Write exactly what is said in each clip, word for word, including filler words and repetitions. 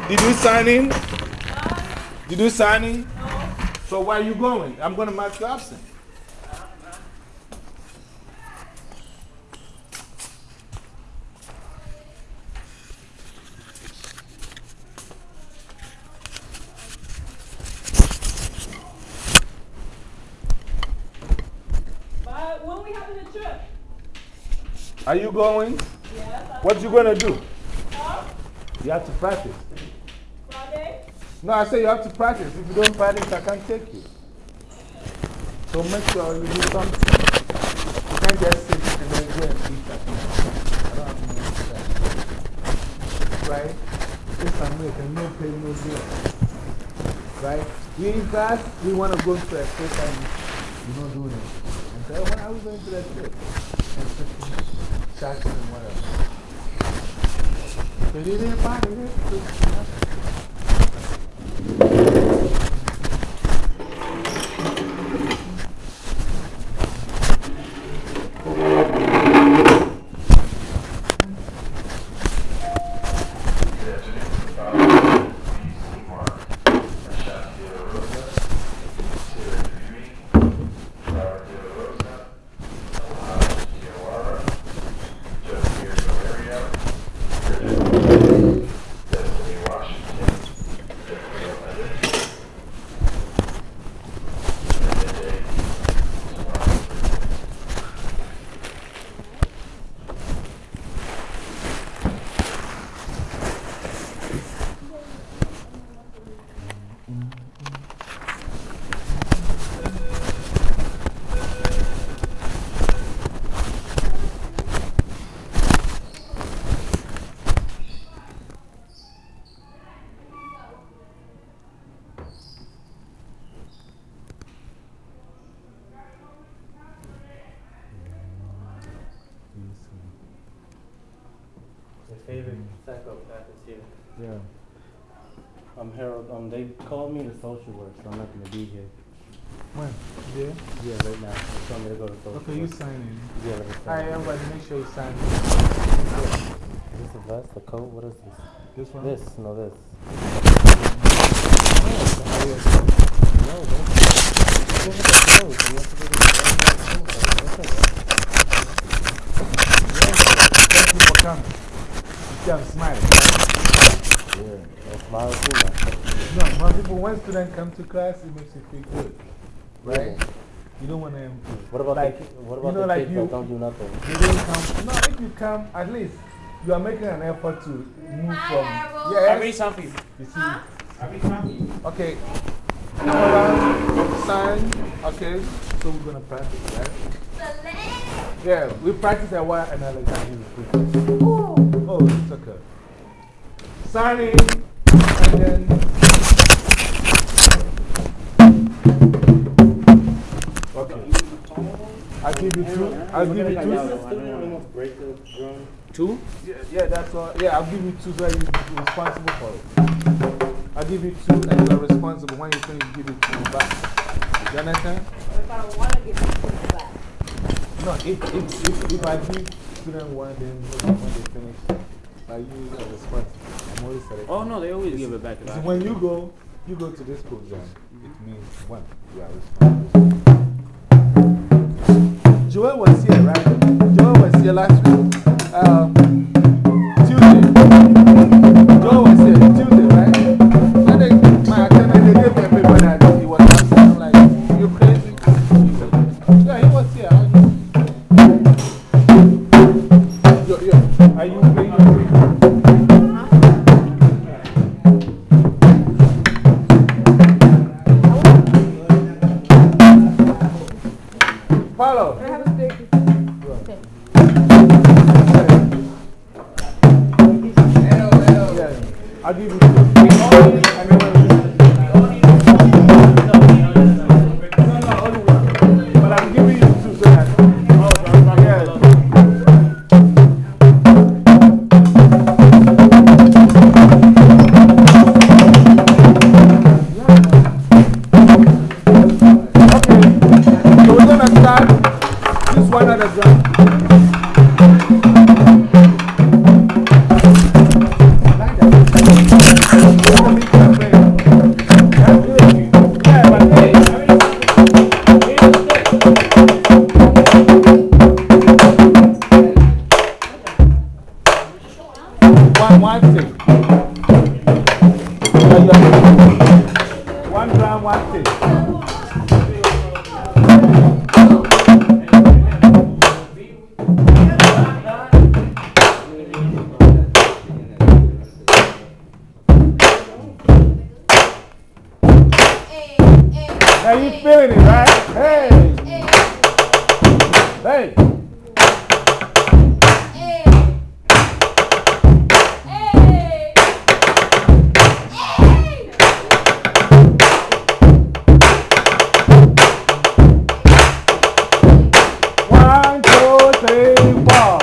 Did you sign in? Did you sign in? So where are you going? I'm going to mark you absent. But when we having a trip? Are you going? Yes. What you going to do? Huh? You have to practice. Friday? No, I say you have to practice. If you don't practice, I can't take you. So make sure you do something. You can't just sit and then go and eat that. I don't have no time. Right? This American, no pay, no deal. Right? We in class, we want to go to a trip and you're not doing it. And say, when are we going to that trip? And sitting, chatting and whatever. They didn't find it. Favorite psychopath is here. Yeah. I'm Harold. Um, they called me to social work, so I'm not going to be here. When? Yeah? Yeah, right now. They told me to go to social Okay, you work. sign in. Yeah, let me sign Alright, in. everybody, make sure you sign in. Is this a vest, a coat? What is this? This one? This, no, this. No, don't. Look at the clothes. You have to go to the Thank you for coming. You can smile. Yeah, I'll smile too much. No, most people, when students come to class, it makes you feel good. Right? Yeah. You don't want to. What about like, the, what about you know, the like kids you, that don't do nothing? You didn't come. No, if you come, at least you are making an effort to move from. Yes. I'll read some for you. You see? I'll read some for you. Okay. Camera, sign. Okay. So we're going to practice, right? Yeah, we practice a while and I'll let you do. Oh, it's okay. Signing, and then. Okay. I'll give you two. I'll give you two. Two? Yeah, yeah, that's all. Yeah, I'll give you two so you're responsible for it. I'll give you two and you're responsible. When you finish, give it two back. You understand? If I don't want to give it to you back. No, if, if, if, if I give student one, then when they finish, I use it as responsible. I'm always selecting. Oh, no, they always give it back. So when you go, you go to this program, it means one, you are responsible. Joel was here, right? Joel was here last week. Um, Tuesday. Joel was here Tuesday, right? So they, my attendant, they gave me a paper that he was absent. I'm like, you crazy? Yeah, he was here. Yo, yo, are you paying your paper? Follow. I have a stick. Okay. Yeah, I'll give you two. And then when we- No, no, only one. But I'm giving you two so that. Yeah. one stick. One drum, one stick. Now you feeling it, right? Hey! Hey! One, two, three, four.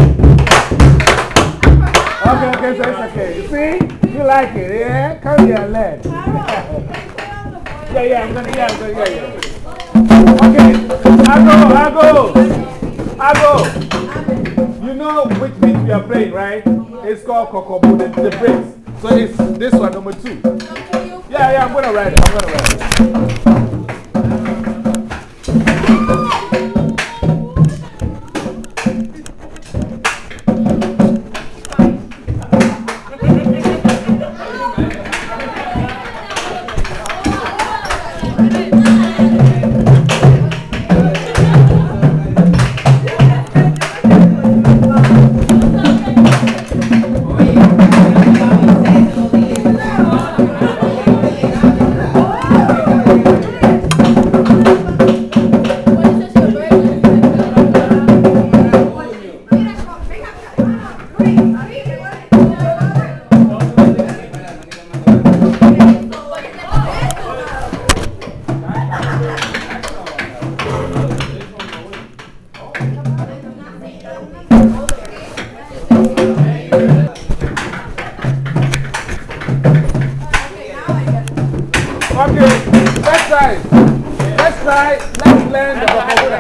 Okay, okay, so it's okay. You see? You like it, yeah? Come here and learn. Yeah, yeah, I'm gonna, yeah, I'm gonna, yeah, yeah. Okay, I go, I go, I go. You know which beat we are playing, right? It's called Kokobu, the, the breaks. So it's this one, number two. Yeah, yeah, I'm gonna write it, I'm gonna write it. Okay, let's try. Let's try. Let's learn the Kokobuna.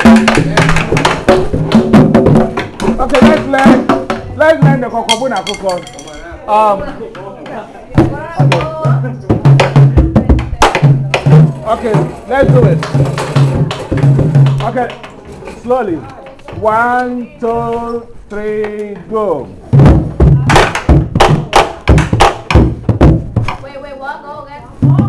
Okay, let's learn. Let's learn the Kokobuna Koko. Um. Okay, let's do it. Okay, slowly. One, two, three, go. Wait, wait, what? Go again.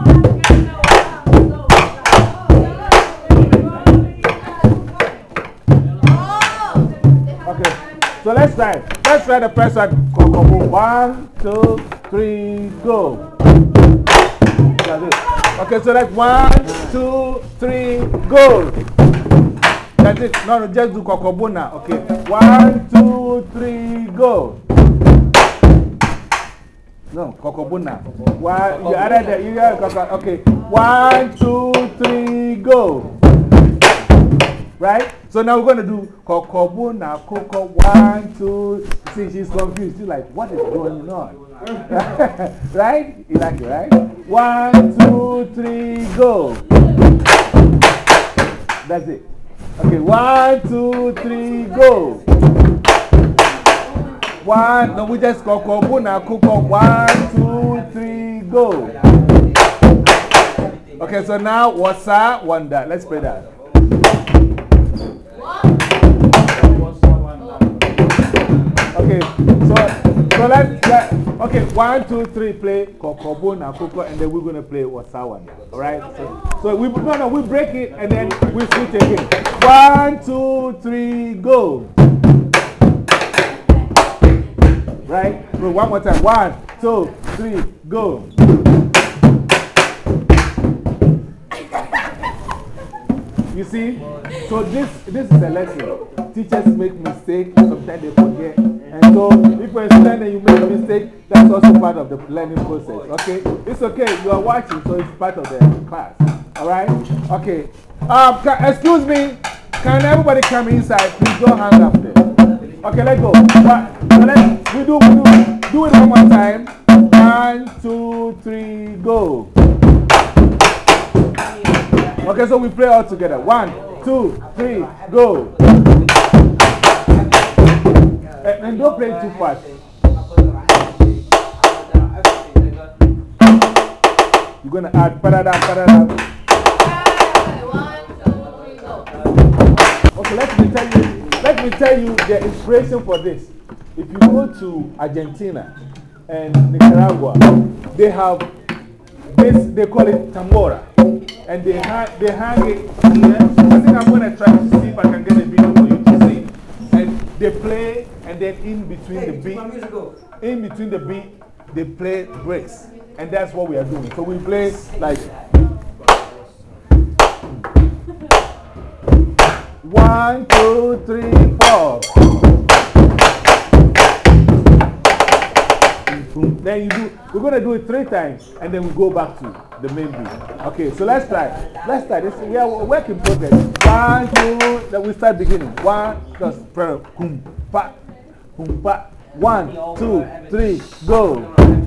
Okay, so let's try. Let's try the first one. Kokobu. One, two, three, go. That's it. Okay, so that's one, two, three, go. That's it. No, no, just do Kokobu now. Okay, one, two, three, go. No, Kokobu now. One, you added that. You got Kokobu. Okay, one, two, three, go. Right? So now we're going to do Kokobu na Koko. One, two. See, she's confused. She's like, what is going on? Right? You like it, right? One, two, three, go. That's it. Okay, one, two, three, go. One, no, we just Kokobu na Koko. One, two, three, go. Okay, so now, what's up? One that. Let's play that. Okay, so, so let's, let, okay, one, two, three, play Kokobu na Koko, and then we're going to play Wasawan. Alright? So, so we, no, no, we break it and then we switch again. One, two, three, go. Right? So one more time. One, two, three, go. You see? So this, this is a lesson. Teachers make mistakes, sometimes they forget. And so if you're a student and you make a mistake, that's also part of the learning process. Okay? It's okay. You are watching, so it's part of the class. Alright? Okay. Um, can, excuse me. Can everybody come inside? Please don't hang up there. Okay, let's go. But, so let's, we do, we do, do it one more time. One, two, three, go. Okay, so we play all together. One, two, three, go. And, and don't play too fast. You're going to add parada, parada. Okay, let me tell you, let me tell you the inspiration for this. If you go to Argentina, and Nicaragua, they have this, they call it tambora. And they hang, they hang it here. I think I'm going to try to see if I can get a video for you to see. And they play, and then in between the beat, in between the beat, they play breaks. And that's what we are doing. So we play like one, two, three, four. Then you do, we're going to do it three times, and then we go back to the main beat. Okay, so let's try. Let's try this. We are work in progress. One, two, then we start beginning. One, just prayer. Boom, pa, boom, pa. One, two, three, go.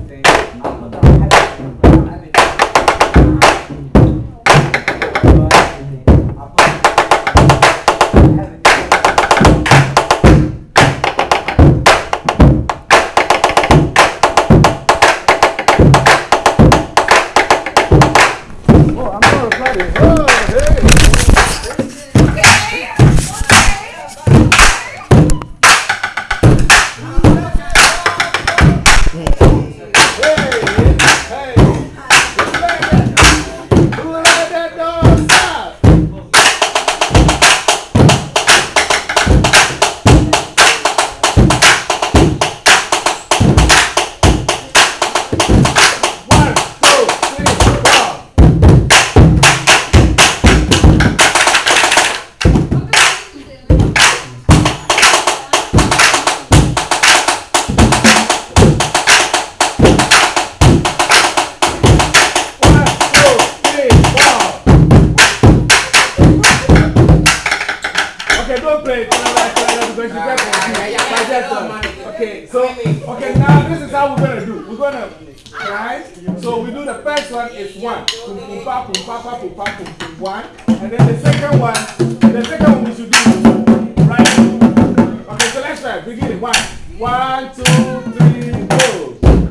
Okay, so, okay, now this is how we're going to do. We're going to, right? So we do the first one is one. Pum, pum, pa, pum, pa, pa, pum, pa, pum, pum, one. And then the second one, the second one we should do, right? Okay, so let's try. Begin. One. One, two, three, go.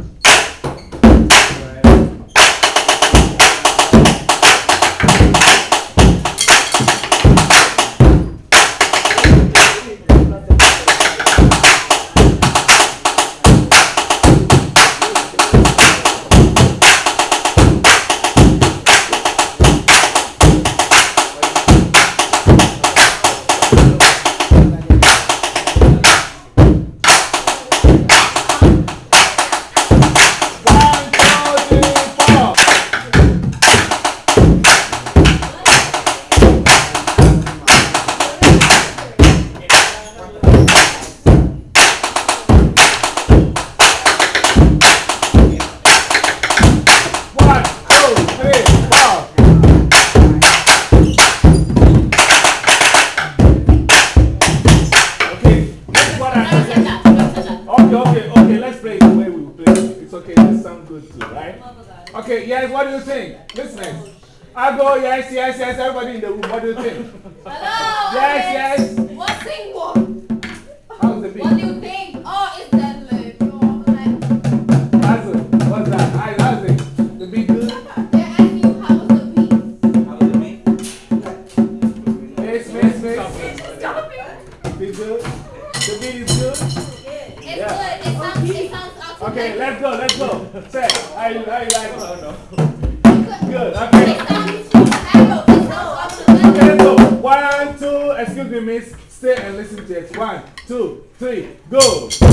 Okay, yes, what do you think? Listen. I go, yes, yes, yes, everybody in the room, what do you think? Hello? Yes, yes. What sing what? How's the beat? What do you think? Oh, it's that like, how's it? What's that? Hi, how's it? The beat good? they're asking you how's the beat? How's the beat? Yes, yes, yes. Stop it. Beat good? The beat is good? It's Yeah. good. It sounds, it sounds awesome. Okay, let's go, let's go. Say, how you, how you like it? Good, okay. It sounds, it sounds awesome. Okay, let's go. One, two, excuse me, miss. Stay and listen to it. One, two, three, go.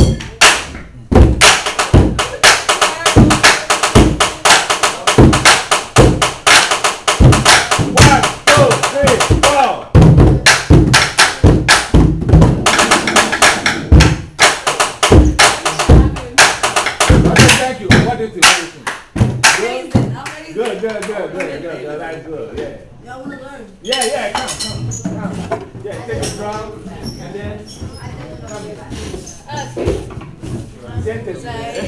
One, two, three, four. Okay, thank you. What do you think? Good, good, good, good, good, good. That's good, yeah. Y'all want to learn? Yeah, yeah, come, come, come. Yeah, take a drum, and then come. Siéntese.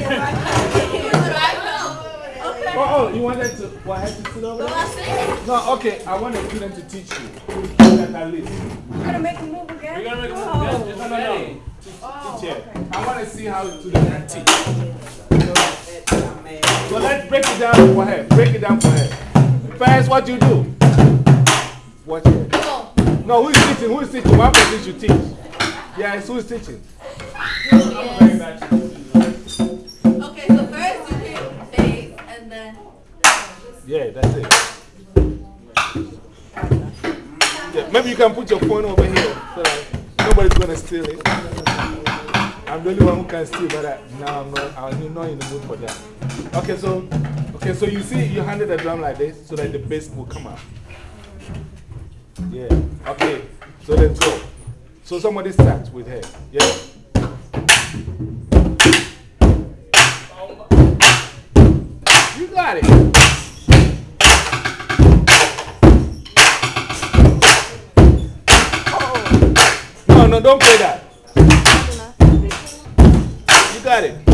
Okay. Oh, oh, you wanted to, what, I had to sit over Go there? upstairs. No, okay, I want the student to teach you. At that list. You're going to make a move again? You're gonna make a Oh. move. Just No, no, no. ready. Teach it. I want to see how the student can teach. So let's break it down for her. Break it down for her. First, what you do? Watch it. Go. No, who is teaching? Who is teaching? One person should teach. Yes, who is teaching? Yes. Okay, so can put your phone over here so that nobody's going to steal it. I'm the only one who can steal, but I, now I'm not, I'm not in the mood for that. Okay, so, okay, so you see, you handle the drum like this so that the bass will come out. Yeah, okay, so let's go. So somebody starts with her. Yeah. You got it. Oh. No, no, don't play that. You got it.